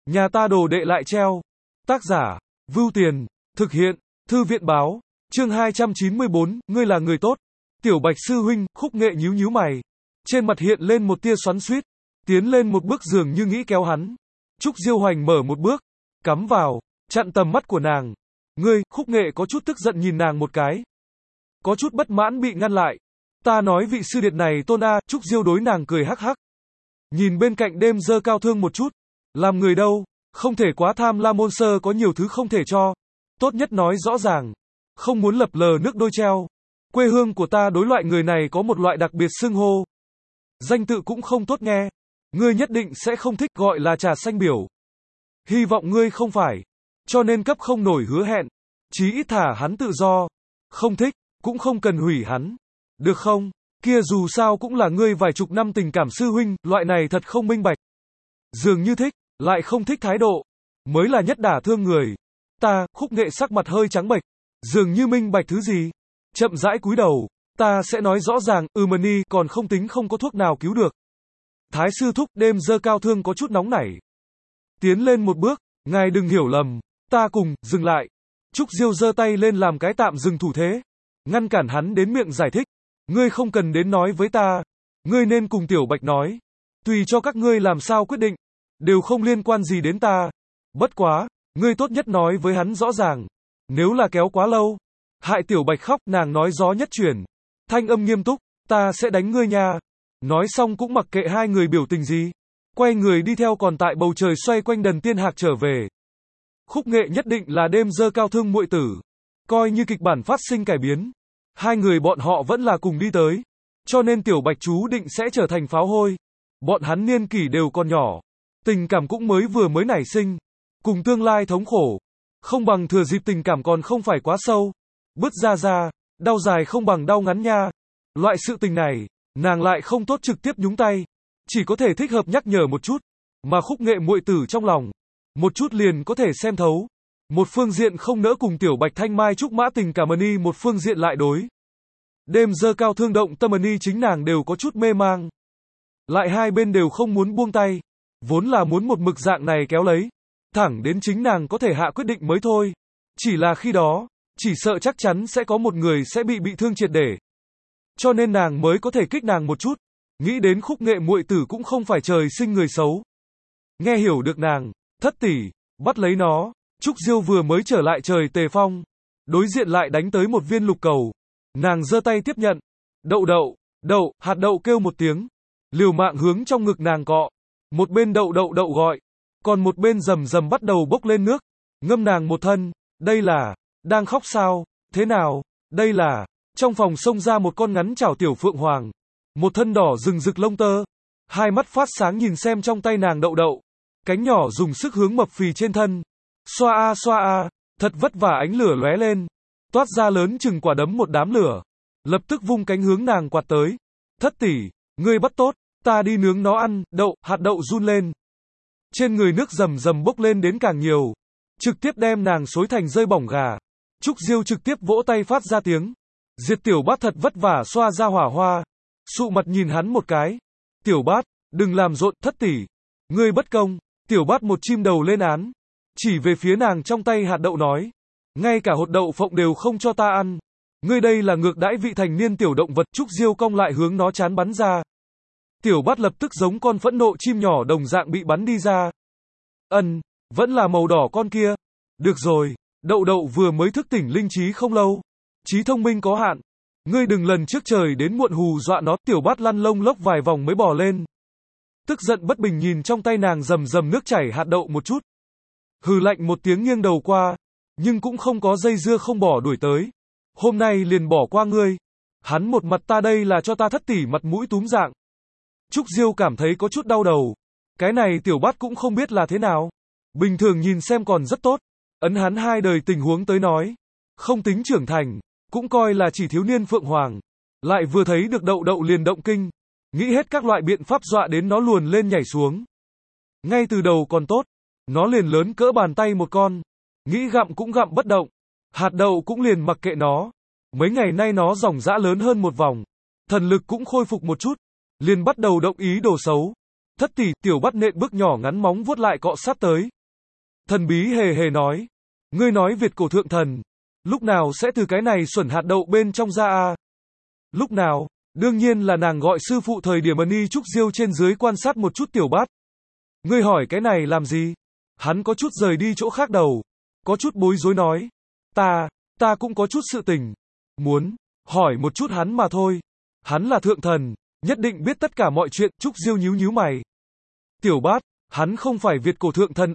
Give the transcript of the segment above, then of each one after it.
Nhà ta đồ đệ lại treo. Tác giả, Vưu Tiền, thực hiện, Thư viện báo, chương 294, ngươi là người tốt. Tiểu Bạch sư huynh, Khúc Nghệ nhíu nhíu mày. Trên mặt hiện lên một tia xoắn xuýt, tiến lên một bước dường như nghĩ kéo hắn. Trúc Diêu Hoành mở một bước, cắm vào, chặn tầm mắt của nàng. Ngươi, Khúc Nghệ có chút tức giận nhìn nàng một cái. Có chút bất mãn bị ngăn lại. Ta nói vị sư điệt này tôn a, Trúc Diêu đối nàng cười hắc hắc. Nhìn bên cạnh đêm dơ cao thương một chút. Làm người đâu, không thể quá tham lam, môn sơ có nhiều thứ không thể cho. Tốt nhất nói rõ ràng. Không muốn lập lờ nước đôi treo. Quê hương của ta đối loại người này có một loại đặc biệt xưng hô. Danh tự cũng không tốt nghe. Ngươi nhất định sẽ không thích, gọi là trà xanh biểu. Hy vọng ngươi không phải. Cho nên cấp không nổi hứa hẹn. Chí ít thả hắn tự do. Không thích, cũng không cần hủy hắn. Được không? Kia dù sao cũng là ngươi vài chục năm tình cảm sư huynh, loại này thật không minh bạch. Dường như thích, lại không thích thái độ. Mới là nhất đả thương người. Ta, Khúc Nghệ sắc mặt hơi trắng bệch. Dường như minh bạch thứ gì. Chậm rãi cúi đầu. Ta sẽ nói rõ ràng, Mani còn không tính không có thuốc nào cứu được. Thái sư thúc, đêm dơ cao thương có chút nóng nảy. Tiến lên một bước, ngài đừng hiểu lầm. Ta cùng, dừng lại. Trúc Diêu giơ tay lên làm cái tạm dừng thủ thế. Ngăn cản hắn đến miệng giải thích. Ngươi không cần đến nói với ta. Ngươi nên cùng Tiểu Bạch nói. Tùy cho các ngươi làm sao quyết định. Đều không liên quan gì đến ta. Bất quá, ngươi tốt nhất nói với hắn rõ ràng. Nếu là kéo quá lâu, hại Tiểu Bạch khóc, nàng nói gió nhất chuyển. Thanh âm nghiêm túc, ta sẽ đánh ngươi nha. Nói xong cũng mặc kệ hai người biểu tình gì. Quay người đi theo, còn tại bầu trời xoay quanh Đần Tiên Hạc trở về. Khúc Nghệ nhất định là đêm dơ cao thương muội tử. Coi như kịch bản phát sinh cải biến. Hai người bọn họ vẫn là cùng đi tới. Cho nên Tiểu Bạch chú định sẽ trở thành pháo hôi. Bọn hắn niên kỷ đều còn nhỏ. Tình cảm cũng mới nảy sinh. Cùng tương lai thống khổ. Không bằng thừa dịp tình cảm còn không phải quá sâu. Bứt ra, đau dài không bằng đau ngắn nha. Loại sự tình này, nàng lại không tốt trực tiếp nhúng tay. Chỉ có thể thích hợp nhắc nhở một chút. Mà Khúc Nghệ muội tử trong lòng. Một chút liền có thể xem thấu. Một phương diện không nỡ cùng Tiểu Bạch thanh mai trúc mã tình cảm Mani, một phương diện lại đối. Đêm dơ cao thương động tâm Mani, chính nàng đều có chút mê mang. Lại hai bên đều không muốn buông tay. Vốn là muốn một mực dạng này kéo lấy. Thẳng đến chính nàng có thể hạ quyết định mới thôi. Chỉ là khi đó, chỉ sợ chắc chắn sẽ có một người sẽ bị thương triệt để. Cho nên nàng mới có thể kích nàng một chút. Nghĩ đến Khúc Nghệ muội tử cũng không phải trời sinh người xấu. Nghe hiểu được nàng, thất tỷ, bắt lấy nó. Trúc Diêu vừa mới trở lại trời tề phong. Đối diện lại đánh tới một viên lục cầu. Nàng giơ tay tiếp nhận. Đậu, hạt đậu kêu một tiếng. Liều mạng hướng trong ngực nàng cọ. Một bên đậu gọi. Còn một bên rầm bắt đầu bốc lên nước. Ngâm nàng một thân. Đây là, đang khóc sao? Thế nào? Đây là, trong phòng xông ra một con ngắn chảo tiểu phượng hoàng. Một thân đỏ rừng rực lông tơ. Hai mắt phát sáng nhìn xem trong tay nàng đậu. Cánh nhỏ dùng sức hướng mập phì trên thân. Xoa a, thật vất vả, ánh lửa lóe lên. Toát ra lớn chừng quả đấm một đám lửa. Lập tức vung cánh hướng nàng quạt tới. Thất tỷ, ngươi bắt tốt, ta đi nướng nó ăn. Hạt đậu run lên. Trên người nước rầm bốc lên đến càng nhiều. Trực tiếp đem nàng xối thành rơi bỏng gà. Trúc Diêu trực tiếp vỗ tay phát ra tiếng. Diệt Tiểu Bát thật vất vả xoa ra hỏa hoa. Sụ mặt nhìn hắn một cái. Tiểu Bát, đừng làm rộn, thất tỷ. Ngươi bất công. Tiểu Bát một chim đầu lên án. Chỉ về phía nàng trong tay hạt đậu nói. Ngay cả hột đậu phộng đều không cho ta ăn. Ngươi đây là ngược đãi vị thành niên tiểu động vật. Trúc Diêu cong lại hướng nó chán bắn ra. Tiểu Bát lập tức giống con phẫn nộ chim nhỏ đồng dạng bị bắn đi ra. Vẫn là màu đỏ con kia. Được rồi, đậu vừa mới thức tỉnh linh trí không lâu. Trí thông minh có hạn. Ngươi đừng lần trước trời đến muộn hù dọa nó. Tiểu Bát lăn lông lốc vài vòng mới bò lên. Tức giận bất bình nhìn trong tay nàng rầm nước chảy hạt đậu một chút. Hừ lạnh một tiếng nghiêng đầu qua. Nhưng cũng không có dây dưa không bỏ đuổi tới. Hôm nay liền bỏ qua ngươi. Hắn một mặt ta đây là cho ta thất tỷ mặt mũi túm dạng. Trúc Diêu cảm thấy có chút đau đầu. Cái này Tiểu Bát cũng không biết là thế nào. Bình thường nhìn xem còn rất tốt. Ấn hắn hai đời tình huống tới nói. Không tính trưởng thành. Cũng coi là chỉ thiếu niên phượng hoàng. Lại vừa thấy được đậu liền động kinh. Nghĩ hết các loại biện pháp dọa đến nó luồn lên nhảy xuống. Ngay từ đầu còn tốt. Nó liền lớn cỡ bàn tay một con. Nghĩ gặm cũng gặm bất động. Hạt đậu cũng liền mặc kệ nó. Mấy ngày nay nó ròng rã lớn hơn một vòng. Thần lực cũng khôi phục một chút. Liền bắt đầu động ý đồ xấu. Thất tỷ, tiểu bát nện bước nhỏ ngắn móng vuốt lại cọ sát tới. Thần bí hề hề nói. Ngươi nói Việt cổ thượng thần. Lúc nào sẽ từ cái này xuẩn hạt đậu bên trong ra à? Lúc nào? Đương nhiên là nàng gọi sư phụ thời điểm Ni Trúc Diêu trên dưới quan sát một chút tiểu bát. Ngươi hỏi cái này làm gì? Hắn có chút rời đi chỗ khác đầu. Có chút bối rối nói. Ta cũng có chút sự tình. Muốn hỏi một chút hắn mà thôi. Hắn là thượng thần, nhất định biết tất cả mọi chuyện. Trúc Diêu nhíu mày. Tiểu bát, hắn không phải Việt cổ thượng thần,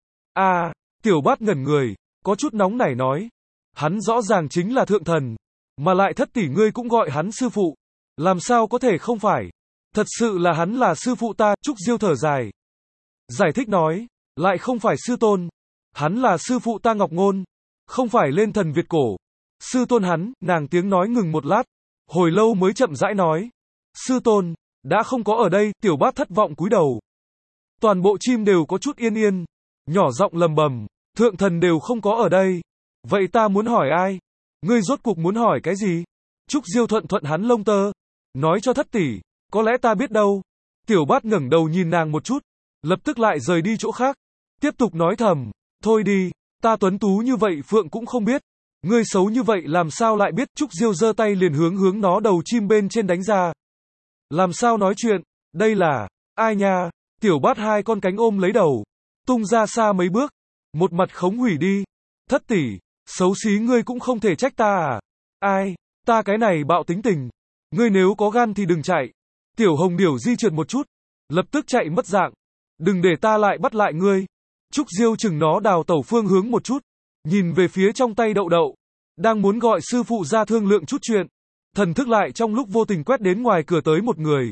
tiểu bát ngẩn người, có chút nóng nảy nói. Hắn rõ ràng chính là thượng thần, mà lại Thất tỷ ngươi cũng gọi hắn sư phụ. Làm sao có thể không phải? Thật sự là hắn là sư phụ ta. Trúc Diêu thở dài. Giải thích nói, lại không phải sư tôn. Hắn là sư phụ ta Ngọc Ngôn, không phải lên thần Việt cổ. Sư tôn hắn, nàng tiếng nói ngừng một lát, hồi lâu mới chậm rãi nói. Sư tôn, đã không có ở đây. Tiểu bát thất vọng cúi đầu. Toàn bộ chim đều có chút yên yên, nhỏ giọng lầm bầm, thượng thần đều không có ở đây. Vậy ta muốn hỏi ai? Ngươi rốt cuộc muốn hỏi cái gì? Trúc Diêu thuận hắn lông tơ, nói cho Thất tỷ, có lẽ ta biết đâu. Tiểu bát ngẩng đầu nhìn nàng một chút, lập tức lại rời đi chỗ khác, tiếp tục nói thầm, thôi đi, ta tuấn tú như vậy phượng cũng không biết, ngươi xấu như vậy làm sao lại biết? Trúc Diêu giơ tay liền hướng nó đầu chim bên trên đánh ra. Làm sao nói chuyện, đây là, ai nha? Tiểu bát hai con cánh ôm lấy đầu, tung ra xa mấy bước, một mặt khống hủy đi. Thất tỷ, xấu xí ngươi cũng không thể trách ta à? Ai, ta cái này bạo tính tình. Ngươi nếu có gan thì đừng chạy. Tiểu hồng điểu di trượt một chút, lập tức chạy mất dạng. Đừng để ta lại bắt lại ngươi. Trúc Diêu chừng nó đào tẩu phương hướng một chút, nhìn về phía trong tay đậu đậu, đang muốn gọi sư phụ ra thương lượng chút chuyện. Thần thức lại trong lúc vô tình quét đến ngoài cửa tới một người.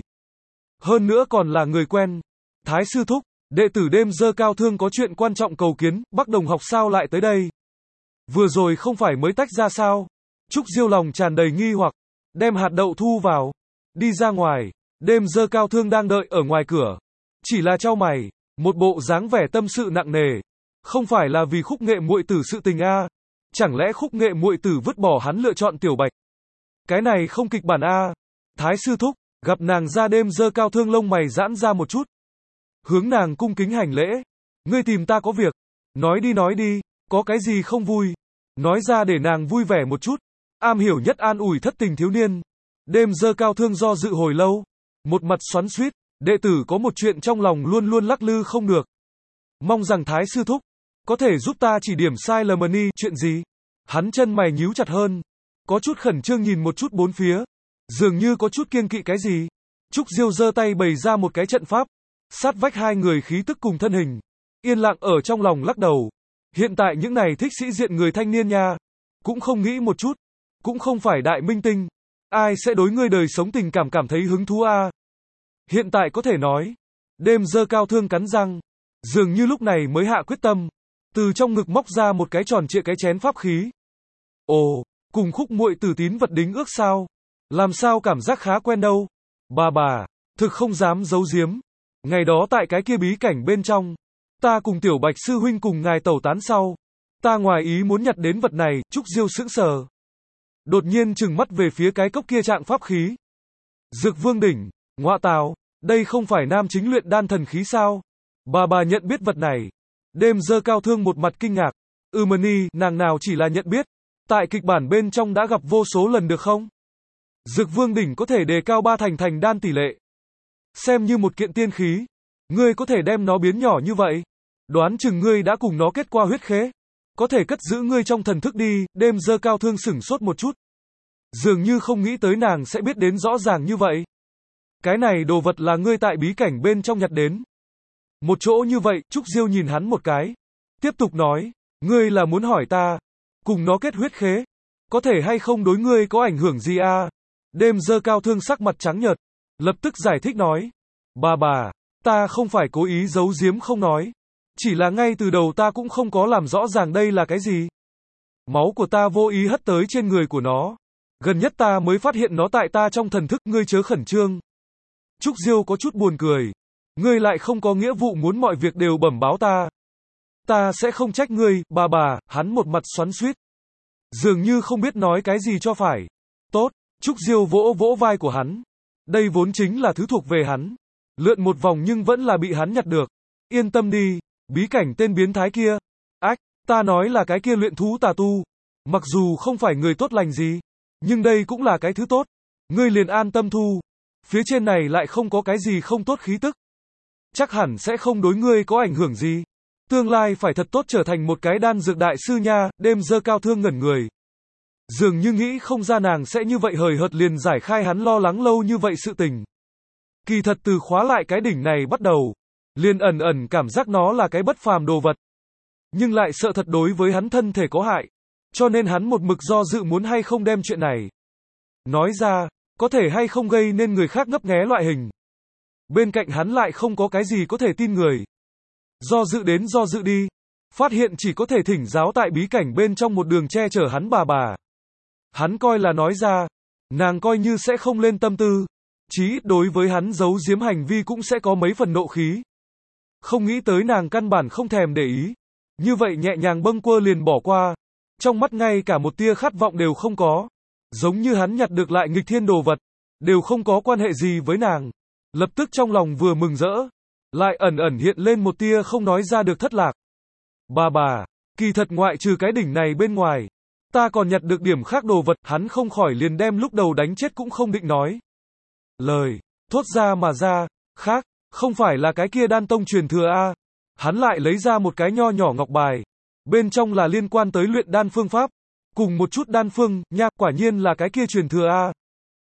Hơn nữa còn là người quen. Thái sư thúc, đệ tử đêm dơ cao thương có chuyện quan trọng cầu kiến. Bắc đồng học sao lại tới đây? Vừa rồi không phải mới tách ra sao? Trúc Diêu lòng tràn đầy nghi hoặc, đem hạt đậu thu vào, đi ra ngoài. Đêm dơ cao thương đang đợi ở ngoài cửa, chỉ là chau mày, một bộ dáng vẻ tâm sự nặng nề. Không phải là vì Khúc Nghệ muội tử sự tình a? Chẳng lẽ Khúc Nghệ muội tử vứt bỏ hắn lựa chọn Tiểu Bạch? Cái này không kịch bản a? Thái sư thúc, gặp nàng ra đêm dơ cao thương lông mày giãn ra một chút, hướng nàng cung kính hành lễ. Ngươi tìm ta có việc, nói đi, có cái gì không vui, nói ra để nàng vui vẻ một chút. Am hiểu nhất an ủi thất tình thiếu niên. Đêm dơ cao thương do dự hồi lâu, một mặt xoắn xuýt, đệ tử có một chuyện trong lòng luôn luôn lắc lư không được. Mong rằng Thái sư thúc có thể giúp ta chỉ điểm sai lầm. Chuyện gì? Hắn chân mày nhíu chặt hơn, có chút khẩn trương nhìn một chút bốn phía, dường như có chút kiêng kỵ cái gì. Trúc Diêu giơ tay bày ra một cái trận pháp, sát vách hai người khí tức cùng thân hình, yên lặng ở trong lòng lắc đầu. Hiện tại những này thích sĩ diện người thanh niên nha, cũng không nghĩ một chút, cũng không phải đại minh tinh, ai sẽ đối ngươi đời sống tình cảm thấy hứng thú a? Hiện tại có thể nói. Đêm dơ cao thương cắn răng, dường như lúc này mới hạ quyết tâm, từ trong ngực móc ra một cái tròn trịa cái chén pháp khí. Ồ, cùng Khúc muội tử tín vật đính ước sao? Làm sao cảm giác khá quen đâu. Bà, thực không dám giấu giếm. Ngày đó tại cái kia bí cảnh bên trong, ta cùng Tiểu Bạch sư huynh cùng ngài tẩu tán sau, ta ngoài ý muốn nhặt đến vật này. Trúc Diêu sững sờ, đột nhiên trừng mắt về phía cái cốc kia trạng pháp khí. Dược Vương đỉnh, ngọa tào, đây không phải nam chính luyện đan thần khí sao? Bà nhận biết vật này. Đêm dơ cao thương một mặt kinh ngạc. Nàng nào chỉ là nhận biết, tại kịch bản bên trong đã gặp vô số lần được không? Dược Vương đỉnh có thể đề cao 3 thành đan tỷ lệ. Xem như một kiện tiên khí, ngươi có thể đem nó biến nhỏ như vậy, đoán chừng ngươi đã cùng nó kết qua huyết khế, có thể cất giữ ngươi trong thần thức đi. Đêm dơ cao thương sửng sốt một chút, dường như không nghĩ tới nàng sẽ biết đến rõ ràng như vậy. Cái này đồ vật là ngươi tại bí cảnh bên trong nhặt đến? Một chỗ như vậy. Trúc Diêu nhìn hắn một cái, tiếp tục nói, ngươi là muốn hỏi ta, cùng nó kết huyết khế, có thể hay không đối ngươi có ảnh hưởng gì a? Đêm dơ cao thương sắc mặt trắng nhợt, lập tức giải thích nói, bà, ta không phải cố ý giấu giếm không nói, chỉ là ngay từ đầu ta cũng không có làm rõ ràng đây là cái gì. Máu của ta vô ý hất tới trên người của nó, gần nhất ta mới phát hiện nó tại ta trong thần thức. Ngươi chớ khẩn trương. Trúc Diêu có chút buồn cười, ngươi lại không có nghĩa vụ muốn mọi việc đều bẩm báo ta. Ta sẽ không trách ngươi, bà. Hắn một mặt xoắn xuýt, dường như không biết nói cái gì cho phải. Tốt. Trúc Diêu vỗ vai của hắn, đây vốn chính là thứ thuộc về hắn, Lượn một vòng nhưng vẫn là bị hắn nhặt được. Yên tâm đi, bí cảnh tên biến thái kia. Ách, ta nói là cái kia luyện thú tà tu. Mặc dù không phải người tốt lành gì, nhưng đây cũng là cái thứ tốt. Ngươi liền an tâm thu. Phía trên này lại không có cái gì không tốt khí tức. Chắc hẳn sẽ không đối ngươi có ảnh hưởng gì. Tương lai phải thật tốt trở thành một cái đan dược đại sư nha. Đêm Dơ Cao Thương ngẩn người. Dường như nghĩ không ra nàng sẽ như vậy hời hợt liền giải khai hắn lo lắng lâu như vậy sự tình. Kỳ thật từ khóa lại cái đỉnh này bắt đầu, liền ẩn ẩn cảm giác nó là cái bất phàm đồ vật. Nhưng lại sợ thật đối với hắn thân thể có hại. Cho nên hắn một mực do dự muốn hay không đem chuyện này nói ra, có thể hay không gây nên người khác ngấp nghé loại hình. Bên cạnh hắn lại không có cái gì có thể tin người. Do dự đến do dự đi, phát hiện chỉ có thể thỉnh giáo tại bí cảnh bên trong một đường che chở hắn bà. Hắn coi là nói ra, nàng coi như sẽ không lên tâm tư, chí ít đối với hắn giấu giếm hành vi cũng sẽ có mấy phần nộ khí. Không nghĩ tới nàng căn bản không thèm để ý, như vậy nhẹ nhàng bâng quơ liền bỏ qua, trong mắt ngay cả một tia khát vọng đều không có, giống như hắn nhặt được lại nghịch thiên đồ vật, đều không có quan hệ gì với nàng. Lập tức trong lòng vừa mừng rỡ, lại ẩn ẩn hiện lên một tia không nói ra được thất lạc. Bà, kỳ thật ngoại trừ cái đỉnh này bên ngoài, ta còn nhặt được điểm khác đồ vật, hắn không khỏi liền đem lúc đầu đánh chết cũng không định nói. Lời, thốt ra mà ra, khác, không phải là cái kia đan tông truyền thừa a. Hắn lại lấy ra một cái nho nhỏ ngọc bài, bên trong là liên quan tới luyện đan phương pháp, cùng một chút đan phương, nha, quả nhiên là cái kia truyền thừa a.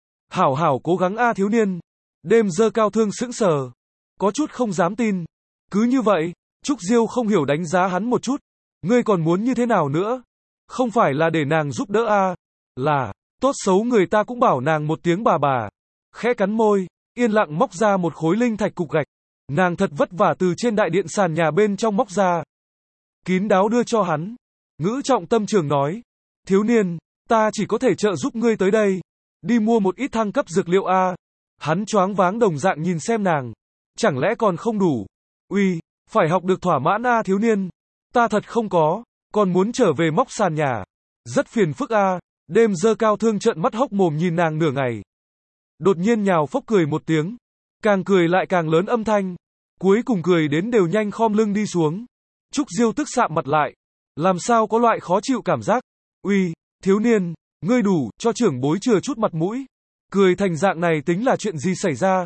Hảo cố gắng a thiếu niên. Đêm Dơ Cao Thương sững sờ, có chút không dám tin. Cứ như vậy, Trúc Diêu không hiểu đánh giá hắn một chút. Ngươi còn muốn như thế nào nữa? Không phải là để nàng giúp đỡ a, là, tốt xấu người ta cũng bảo nàng một tiếng bà. Khẽ cắn môi, yên lặng móc ra một khối linh thạch cục gạch. Nàng thật vất vả từ trên đại điện sàn nhà bên trong móc ra. Kín đáo đưa cho hắn. Ngữ trọng tâm trường nói. Thiếu niên, ta chỉ có thể trợ giúp ngươi tới đây. Đi mua một ít thăng cấp dược liệu a. Hắn choáng váng đồng dạng nhìn xem nàng. Chẳng lẽ còn không đủ? Uy, phải học được thỏa mãn a thiếu niên. Ta thật không có, còn muốn trở về móc sàn nhà. Rất phiền phức a. Đêm Dơ Cao Thương trợn mắt hốc mồm nhìn nàng nửa ngày. Đột nhiên nhào phốc cười một tiếng. Càng cười lại càng lớn âm thanh. Cuối cùng cười đến đều nhanh khom lưng đi xuống. Trúc Diêu tức sạm mặt lại. Làm sao có loại khó chịu cảm giác. Uy, thiếu niên, ngươi đủ, cho trưởng bối chừa chút mặt mũi. Cười thành dạng này tính là chuyện gì xảy ra?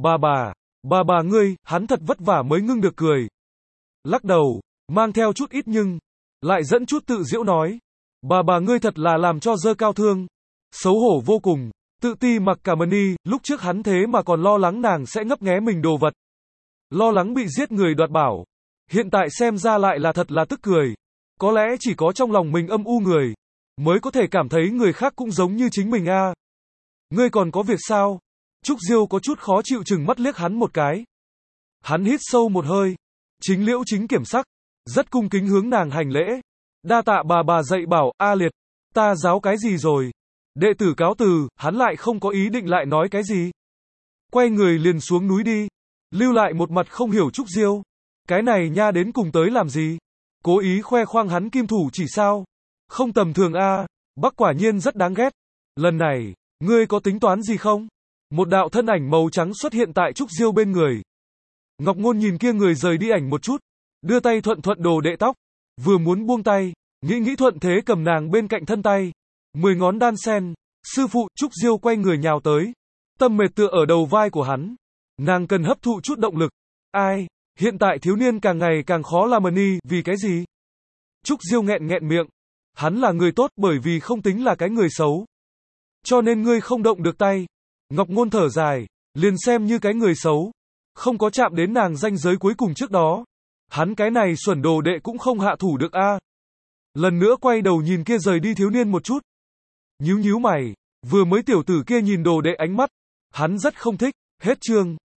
Bà ngươi, hắn thật vất vả mới ngưng được cười. Lắc đầu, mang theo chút ít nhưng, lại dẫn chút tự giễu nói. Bà ngươi thật là làm cho Dơ Cao Thương xấu hổ vô cùng, tự ti mặc cả mani, lúc trước hắn thế mà còn lo lắng nàng sẽ ngấp nghé mình đồ vật. Lo lắng bị giết người đoạt bảo. Hiện tại xem ra lại là thật là tức cười. Có lẽ chỉ có trong lòng mình âm u người, mới có thể cảm thấy người khác cũng giống như chính mình a. Ngươi còn có việc sao? Trúc Diêu có chút khó chịu chừng mắt liếc hắn một cái. Hắn hít sâu một hơi. Chính liễu chính kiểm sắc. Rất cung kính hướng nàng hành lễ. Đa tạ bà dạy bảo, a liệt. Ta giáo cái gì rồi? Đệ tử cáo từ, hắn lại không có ý định lại nói cái gì. Quay người liền xuống núi đi. Lưu lại một mặt không hiểu Trúc Diêu. Cái này nha đến cùng tới làm gì? Cố ý khoe khoang hắn kim thủ chỉ sao? Không tầm thường a. Bắc quả nhiên rất đáng ghét. Lần này, ngươi có tính toán gì không? Một đạo thân ảnh màu trắng xuất hiện tại Trúc Diêu bên người. Ngọc Ngôn nhìn kia người rời đi ảnh một chút, đưa tay thuận đồ đệ tóc, vừa muốn buông tay, nghĩ thuận thế cầm nàng bên cạnh thân tay, 10 ngón đan sen. Sư phụ, Trúc Diêu quay người nhào tới, tâm mệt tựa ở đầu vai của hắn. Nàng cần hấp thụ chút động lực. Ai, hiện tại thiếu niên càng ngày càng khó làm ni, vì cái gì? Trúc Diêu nghẹn miệng. Hắn là người tốt bởi vì không tính là cái người xấu. Cho nên ngươi không động được tay. Ngọc Ngôn thở dài, liền xem như cái người xấu. Không có chạm đến nàng ranh giới cuối cùng trước đó. Hắn cái này xuẩn đồ đệ cũng không hạ thủ được a. Lần nữa quay đầu nhìn kia rời đi thiếu niên một chút. Nhíu mày, vừa mới tiểu tử kia nhìn đồ đệ ánh mắt. Hắn rất không thích, hết chương.